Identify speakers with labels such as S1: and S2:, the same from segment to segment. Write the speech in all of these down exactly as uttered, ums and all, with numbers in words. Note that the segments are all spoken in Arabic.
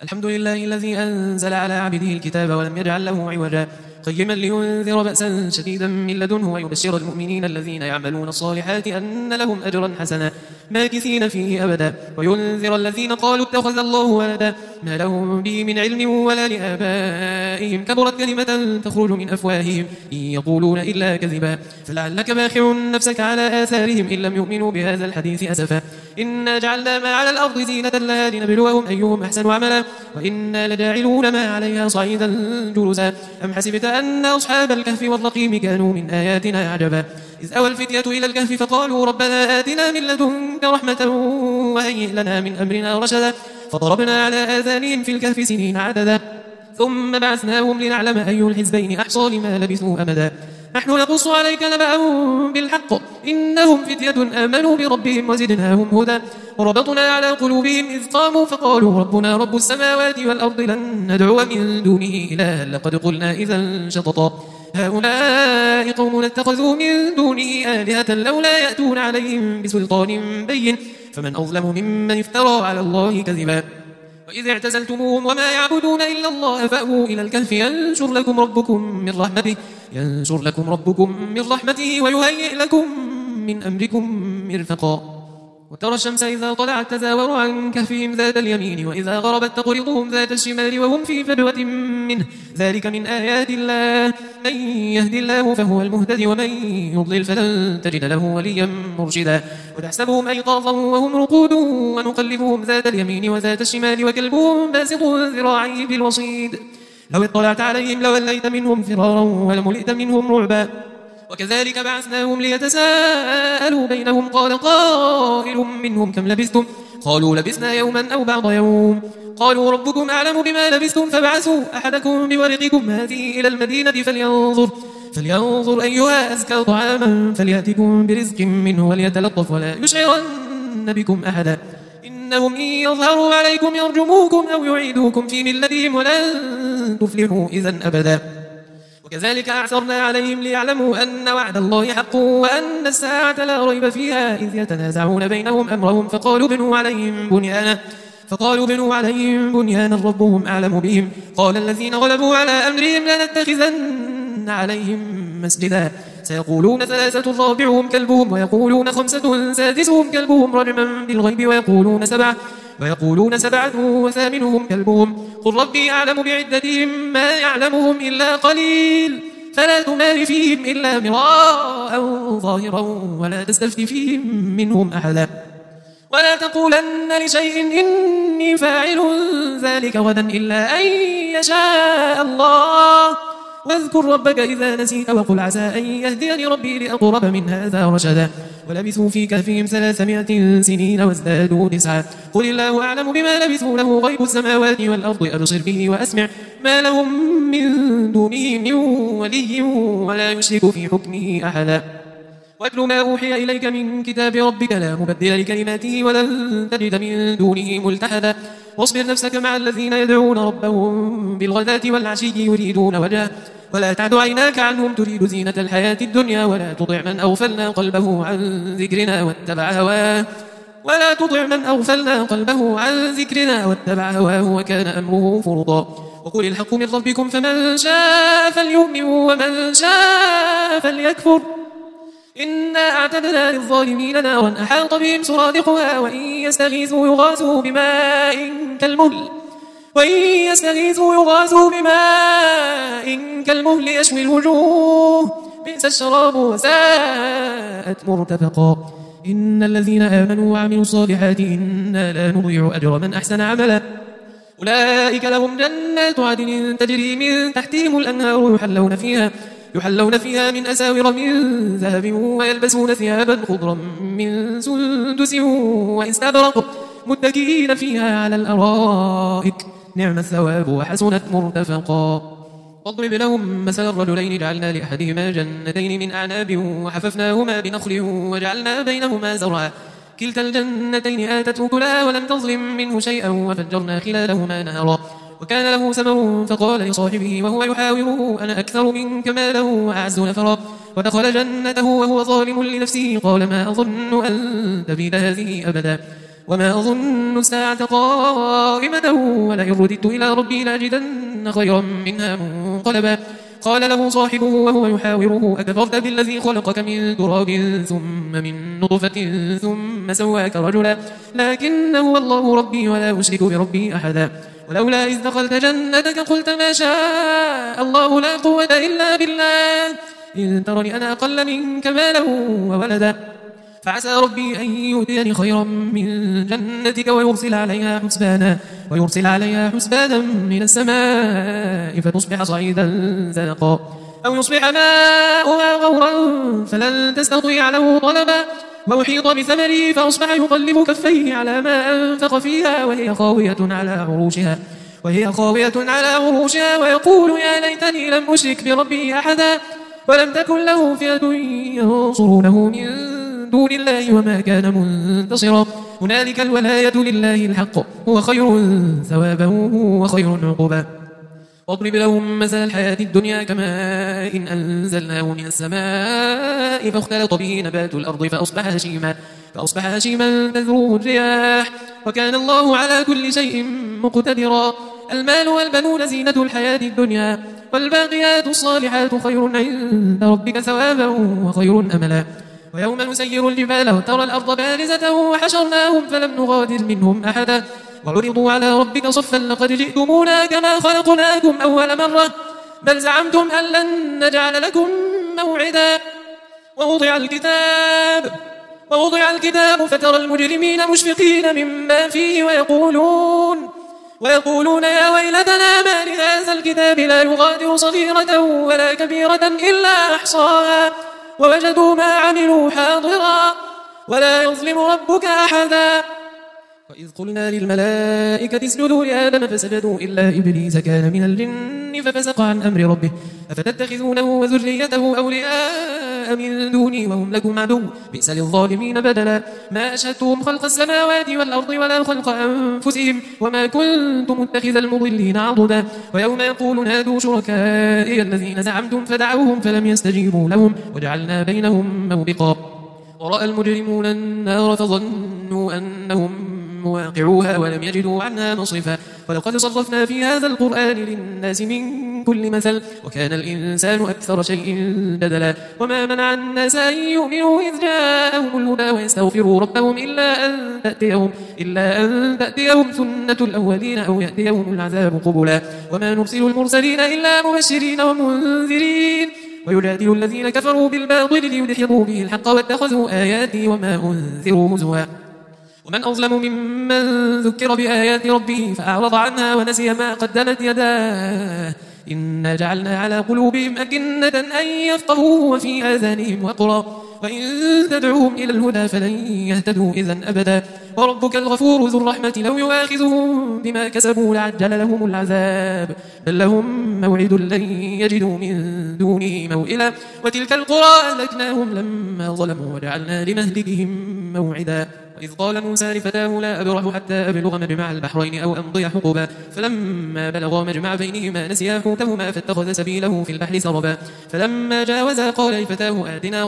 S1: الحمد لله الذي أنزل على عبده الكتاب ولم يجعل له عوجا قيما لينذر بأسا شديدا من لدنه ويبشر المؤمنين الذين يعملون الصالحات أن لهم أجرا حسنا ماكثين فيه أبدا وينذر الذين قالوا اتخذ الله ولدا ما لهم به من علم ولا لآبائهم كبرت كلمة تخرج من أفواههم إن يقولون إلا كذبا فلعلك باخع نفسك على آثارهم إن لم يؤمنوا بهذا الحديث أسفا إنا جعلنا ما على الأرض زينة لها لنبلوهم أيهم أحسن عملا وإنا لجاعلون ما عليها صعيدا جرزا أم حسبت أن أصحاب الكهف والرقيم كانوا من آياتنا عجبا إذ أوى الفتية إلى الكهف فقالوا ربنا آتنا من لدنك رحمة وهيئ لنا من أمرنا رشدا فضربنا على آذانهم في الكهف سنين عددا ثم بعثناهم لنعلم أي الحزبين أحصى لما لبثوا أمدا نحن نقص عليك نبأهم بالحق إنهم فتية آمنوا بربهم وزدناهم هدى وربطنا على قلوبهم إذ قاموا فقالوا ربنا رب السماوات والأرض لن ندعو من دونه إلها لقد قلنا إذا شططا هؤلاء قوم اتخذوا من دونه آلهة لولا يأتون عليهم بسلطان بين فمن أظلم ممن افترى على الله كذبا وإذ اعتزلتموهم وما يعبدون إلا الله فأووا إلى الكهف ينشر لكم ربكم من رحمته ينشر لكم ربكم من رحمته ويهيئ لكم من أمركم مرفقا وترى الشمس إذا طلعت تزاور عن كهفهم ذات اليمين وإذا غربت تقرضهم ذات الشمال وهم في فجوة منه ذلك من آيات الله من يهدي الله فهو المهتدي ومن يضلل فلن تجد له وليا مرشدا وتحسبهم أيقاظا وهم رقود ونقلبهم ذات اليمين وذات الشمال وكلبهم باسط ذراعيه بالوصيد لو اطلعت عليهم لوليت منهم فرارا ولملئت منهم رعبا وكذلك بعثناهم ليتساءلوا بينهم قال قائل منهم كم لبثتم قالوا لبثنا يوما أو بعض يوم قالوا ربكم أعلم بما لبثتم فابعثوا أحدكم بورقكم هذه إلى المدينة فلينظر فلينظر أيها أزكى طعاما فليأتكم برزق منه وليتلطف ولا يشعرن بكم أحدا إنهم إن يظهروا عليكم يرجموكم أو يعيدوكم في ملتهم ولن تفلحوا إذا أبدا وكذلك أعثرنا عليهم ليعلموا أن وعد الله حق وأن الساعة لا ريب فيها إذ يتنازعون بينهم أمرهم فقالوا بنوا عليهم بنيانا فقالوا بنوا عليهم بنيانا ربهم أعلم بهم قال الذين غلبوا على أمرهم لنتخذن عليهم مسجدا سيقولون ثلاثة رابعهم كلبهم ويقولون خمسة سادسهم كلبهم رجما بالغيب ويقولون سبعة ويقولون سبعة وثامنهم كلبهم قل ربي أعلم بعدتهم ما يعلمهم إلا قليل فلا تمار فيهم إلا مراء ظاهرا ولا تستفت فيهم منهم أحدا ولا تقولن لشيء إني فاعل ذلك غدا إلا أن يشاء الله واذكر ربك إذا نسيت وقل عسى أن يهديني ربي لأقرب من هذا رشدا ولبثوا في كهفهم ثلاثمائة سنين وازدادوا تسعا قل الله أعلم بما لبثوا له غيب السماوات والأرض أبصر به وأسمع ما لهم من دونه من ولي ولا يشرك في حكمه أحدا واتل ما أوحي إليك من كتاب ربك لا مبدل لكلماته ولن تجد من دونه ملتحدا واصبر نفسك مع الذين يدعون ربهم بالغداة والعشي يريدون وجهه ولا تعد عيناك عنهم تريد زينة الحياة الدنيا ولا تطع من أغفلنا قلبه عن ذكرنا واتبع هواه ولا تطع من أغفلنا قلبه عن ذكرنا واتبع هواه وكان أمره فرطا وقل الحق من ربكم فمن شاء فليؤمن ومن شاء فليكفر إنا أعتدنا للظالمين نارا أحاط بهم سرادقها وإن يستغيثوا يغاثوا بماء كالمهل وإن يستغيثوا يغاثوا بماء كالمهل يشوي الوجوه بئس الشراب وساءت مرتفقا إن الذين آمنوا وعملوا الصالحات إنا لا نضيع أجر من أحسن عملا أولئك لهم جنات عدن تجري من تحتهم الأنهار يحلون فيها يحلون فيها من أساور من ذهب ويلبسون ثيابا خضرا من سندس واستبرق متكئين فيها على الأرائك نعم الثواب وحسنت مرتفقا واضرب لهم مثل الرجلين جعلنا لأحدهما جنتين من أعناب وحففناهما بنخل وجعلنا بينهما زرعا كلتا الجنتين آتت أكلها ولم تظلم منه شيئا وفجرنا خلالهما نهرا وكان له ثمر فقال لصاحبه وهو يحاوره أنا أكثر منك مالا وأعز نفرا ودخل جنته وهو ظالم لنفسه قال ما أظن أن تبيد هذه أبدا وما أظن الساعة قائمة ولئن رددت إلى ربي لأجدن خيرا منها منقلبا. قال له صاحبه وهو يحاوره أكفرت بالذي خلقك من تراب ثم من نطفة ثم سواك رجلا لكن هو الله ربي ولا أشرك بربي أحدا. ولولا إذ دخلت جنتك قلت ما شاء الله لا قوة إلا بالله إن ترني أنا أقل منك مالا وولدا فعسى ربي أن يؤتيني خيرا من جنتك ويرسل عليها حسبانا ويرسل عليها حسبانا من السماء فتصبح صعيدا زلقا أو يصبح ماؤها غورا فلن تستطيع له طلبا. وأحيط بثمره فأصبح يقلب كفيه على ما أنفق فيها وهي خاوية على عروشها وهي خاوية على عروشها ويقول يا ليتني لم أشرك بربي أحدا ولم تكن له فئة ينصرونه من دون الله وما كان منتصرا. هنالك الولاية لله الحق هو خير ثوابا وخير عقبا. واضرب لهم مثل الحياة الدنيا كماء إن أنزلناه من السماء فاختلط به نبات الأرض فأصبح هشيما فأصبح هشيما تذروه الرياح وكان الله على كل شيء مقتدرا. المال والبنون زينة الحياة الدنيا والباقيات الصالحات خير عند ربك ثوابا وخير أملا. ويوم نسير الجبال وترى الأرض بارزة وحشرناهم فلم نغادر منهم أحدا وعرضوا على ربك صفا لقد جئتمونا كما خلقناكم أول مرة بل زعمتم أن لن نجعل لكم موعدا. ووضع الكتاب ووضع الكتاب فترى المجرمين مشفقين مما فيه ويقولون ويقولون يا ويلتنا ما لهذا الكتاب لا يغادر صغيرة ولا كبيرة إلا أحصاها ووجدوا ما عملوا حاضرا ولا يظلم ربك أحدا. وإذ قلنا للملائكة اسجدوا لآدم فسجدوا إلا إبليس كان من الجن ففسق عن أمر ربه أفتتخذونه وذريته أولياء من دوني وهم لكم عدو بئس للظالمين بدلا. ما أشهدتهم خلق السماوات والأرض ولا خلق أنفسهم وما كنت متخذ المضلين عضدا. ويوم يقول نادوا شركائي الذين زعمتم فدعوهم فلم يستجيبوا لهم وجعلنا بينهم موبقا. ورأى المجرمون النار فظنوا أنهم مواقعوها ولم يجدوا عنها مصرفا. ولقد صرفنا في هذا القرآن للناس من كل مثل وكان الإنسان أكثر شيء جدلا. وما منع الناس أن يؤمنوا إذ جاءهم الهدى ويستغفروا ربهم إلا أن تأتيهم, إلا أن تأتيهم سنة الأولين أو يأتيهم العذاب قبلا. وما نرسل المرسلين إلا مبشرين ومنذرين ويجادل الذين كفروا بالباطل ليدحضوا به الحق واتخذوا آياتي وما أنذروا هزوا. ومن أظلم ممن ذكر بآيات ربه فأعرض عنها ونسي ما قدمت يداه إنا جعلنا على قلوبهم أكنة أن يفقهوه وفي آذانهم وقرا وإن تدعوهم إلى الهدى فلن يهتدوا إذن أبدا. وربك الغفور ذو الرحمة لو يؤاخذهم بما كسبوا لعجل لهم العذاب بل لهم موعد لن يجدوا من دونه موئلا. وتلك القرى أهلكناهم لما ظلموا وجعلنا لمهلكهم موعدا. وإذ قال موسى لفتاه لا أبرح حتى أبلغ مجمع البحرين أو أمضي حقبا فلما بلغا مجمع بينهما نسيا حوتهما فاتخذ سبيله في البحر سربا. فلما جاوزا قال لفتاه آتنا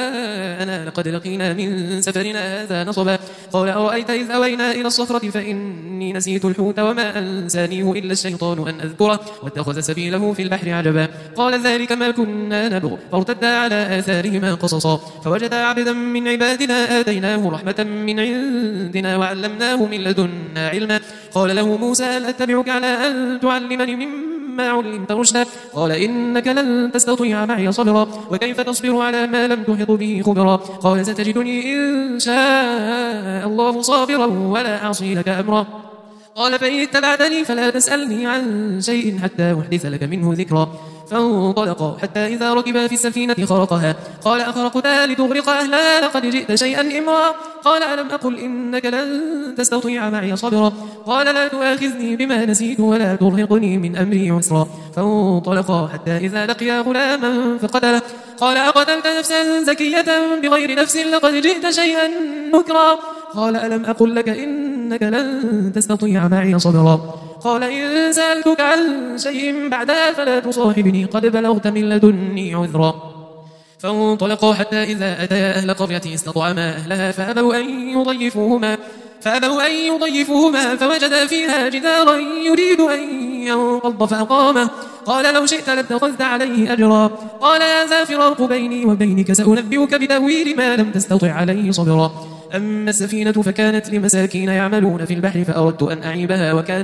S1: غداءنا لقد لقينا من سفرنا هذا نصبا. قال أرأيت إذ أوينا إلى الصخرة فإني نسيت الحوت وما أنسانيه إلا الشيطان أن أذكره واتخذ سبيله في البحر عجبا. قال ذلك ما كنا نبغ فارتدا على آثارهما قصصا فوجدا عبدا من عبادنا آتيناه رحمة من عندنا وعلمناه من لدنا علما. قال له موسى هل أتبعك على أن تعلمني مما علمت رشدا قال إنك لن تستطيع معي صبرا وكيف تصبر على ما لم تحط به خبرا. قال ستجدني إن شاء الله صابرا ولا أعصي لك أمرا. قال فإن اتبعتني فلا تسألني عن شيء حتى أحدث لك منه ذكرا. فانطلقا حتى إذا ركبا في السفينة خرقها قال أخرقتها لتغرق أهلها لقد جئت شيئا إمرا. قال ألم أقل إنك لن تستطيع معي صبرا قال لا تؤاخذني بما نسيت ولا ترهقني من أمري عسرا. فانطلقا حتى إذا لقيا غلاما فقتله قال أقتلت نفسا زكية بغير نفس لقد جئت شيئا نكرا. قال ألم أقل لك إنك لن تستطيع معي صبرا قال إن سألتك عن شيء بعدها فلا تصاحبني قد بلغت من لدني عذرا. فانطلقا حتى إذا أتيا أهل قرية استطعما أهلها فأبوا أن يضيفوهما فأبوا أن يضيفوهما فوجدا فيها جدارا يريد أن ينقض فأقامه قال لو شئت لاتخذت عليه أجرا قال هذا فراق بيني وبينك سأنبئك بتأويل ما لم تستطع عليه صبرا أما السفينة فكانت لمساكين يعملون في البحر فأردت أن أعيبها وكان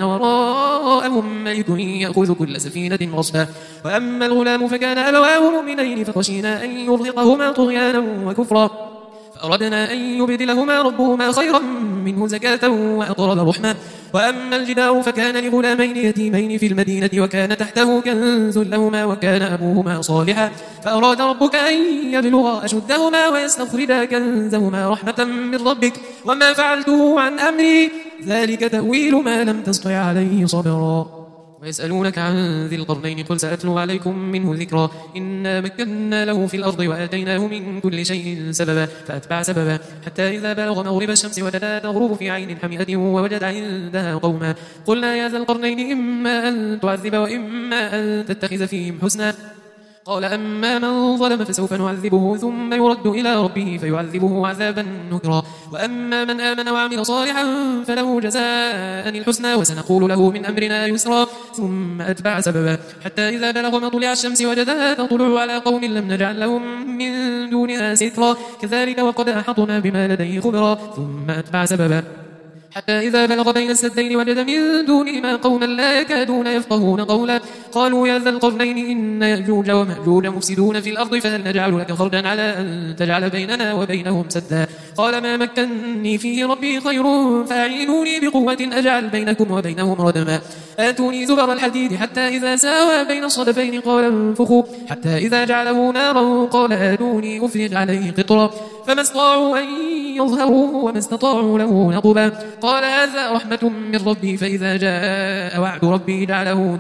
S1: وراءهم ملك يأخذ كل سفينة غصبا وأما الغلام فكان أبواه مؤمنين فخشينا أن يرهقهما طغيانا وكفرا فأردنا أن يبدلهما ربهما خيرا منه زكاة وأقرب رحمة وأما الجدار فكان لغلامين يتيمين في المدينة وكان تحته كنز لهما وكان أبوهما صالحا فأراد ربك أن يبلغا أشدهما ويستخرجا كنزهما رحمة من ربك وما فعلته عن أمري ذلك تأويل ما لم تستطع عليه صبرا ويسألونك عن ذي القرنين قل سأتلو عليكم منه ذكرا إنا مكنا له في الأرض وآتيناه من كل شيء سببا فأتبع سببا حتى إذا بلغ مغرب الشمس وجدها تغرب في عين حمئة ووجد عندها قوما قلنا يا ذا القرنين إما أن تعذب وإما أن تتخذ فيهم حسنا قال أما من ظلم فسوف نعذبه ثم يرد إلى ربه فيعذبه عذابا نكرا وأما من آمن وعمل صالحا فله جزاء الحسنى وسنقول له من أمرنا يسرا ثم أتبع سببا حتى إذا بلغ مطلع الشمس وجدها تطلع على قوم لم نجعل لهم من دونها سترا كذلك وقد أحطنا بما لديه خبرا ثم أتبع سببا حتى إذا بلغ بين السدين وجد من دونهما قوما لا يكادون يفقهون قولا قالوا يا ذا القرنين إن يأجوج ومأجوج مفسدون في الأرض فهل نجعل لك خرجا على أن تجعل بيننا وبينهم سدا قال ما مكنني فيه ربي خير فأعينوني بقوة أجعل بينكم وبينهم ردما آتوني زبر الحديد حتى إذا ساوى بين الصدفين قال انفخوا حتى إذا جعله نارا قال آتوني أفرج عليه قطرا فما استطاعوا أن يظهروا وما استطاعوا له نقبا قال هذا رحمة من ربي فإذا جاء وعد ربي جعله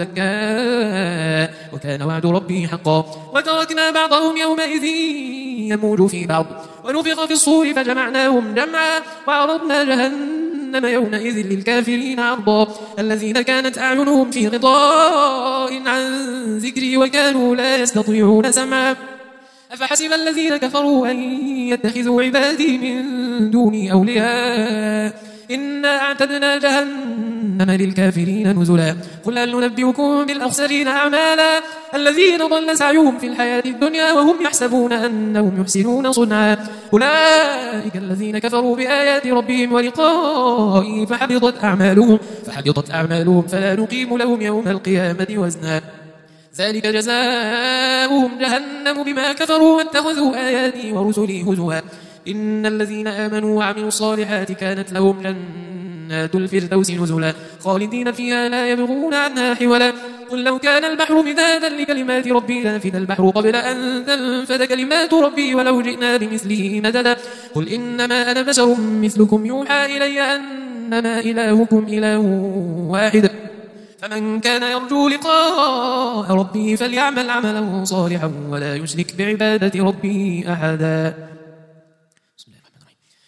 S1: دكا وكان وعد ربي حقا وتركنا بعضهم يومئذ يموج في بعض ونفخ في الصور فجمعناهم جمعا وعرضنا جهنم يومئذ للكافرين عرضا الذين كانت أعينهم في غطاء عن ذكري وكانوا لا يستطيعون سمعا أفحسب الذين كفروا أن يتخذوا عبادي من دوني أولياء إنا أعتدنا جهنم للكافرين نزلا قل هل ننبئكم بالأخسرين أعمالا الذين ضل سعيهم في الحياة الدنيا وهم يحسبون أنهم يحسنون صنعا أولئك الذين كفروا بآيات ربهم ولقائه فحبطت أعمالهم فحبطت أعمالهم فلا نقيم لهم يوم القيامة وزنا ذلك جزاؤهم جهنم بما كفروا واتخذوا آياتي ورسلي هزوا إن الذين آمنوا وعملوا الصالحات كانت لهم جنات الفردوس نزلا خالدين فيها لا يبغون عنها حولا قل لو كان البحر مدادا لكلمات ربي لنفد البحر قبل أن تنفد كلمات ربي ولو جئنا بمثله مددا قل إنما أنا بشر مثلكم يوحى إلي أنما إلهكم إله واحد فمن كان يرجو لقاء ربه فليعمل عملا صالحا ولا يشرك بعبادة ربه أحدا.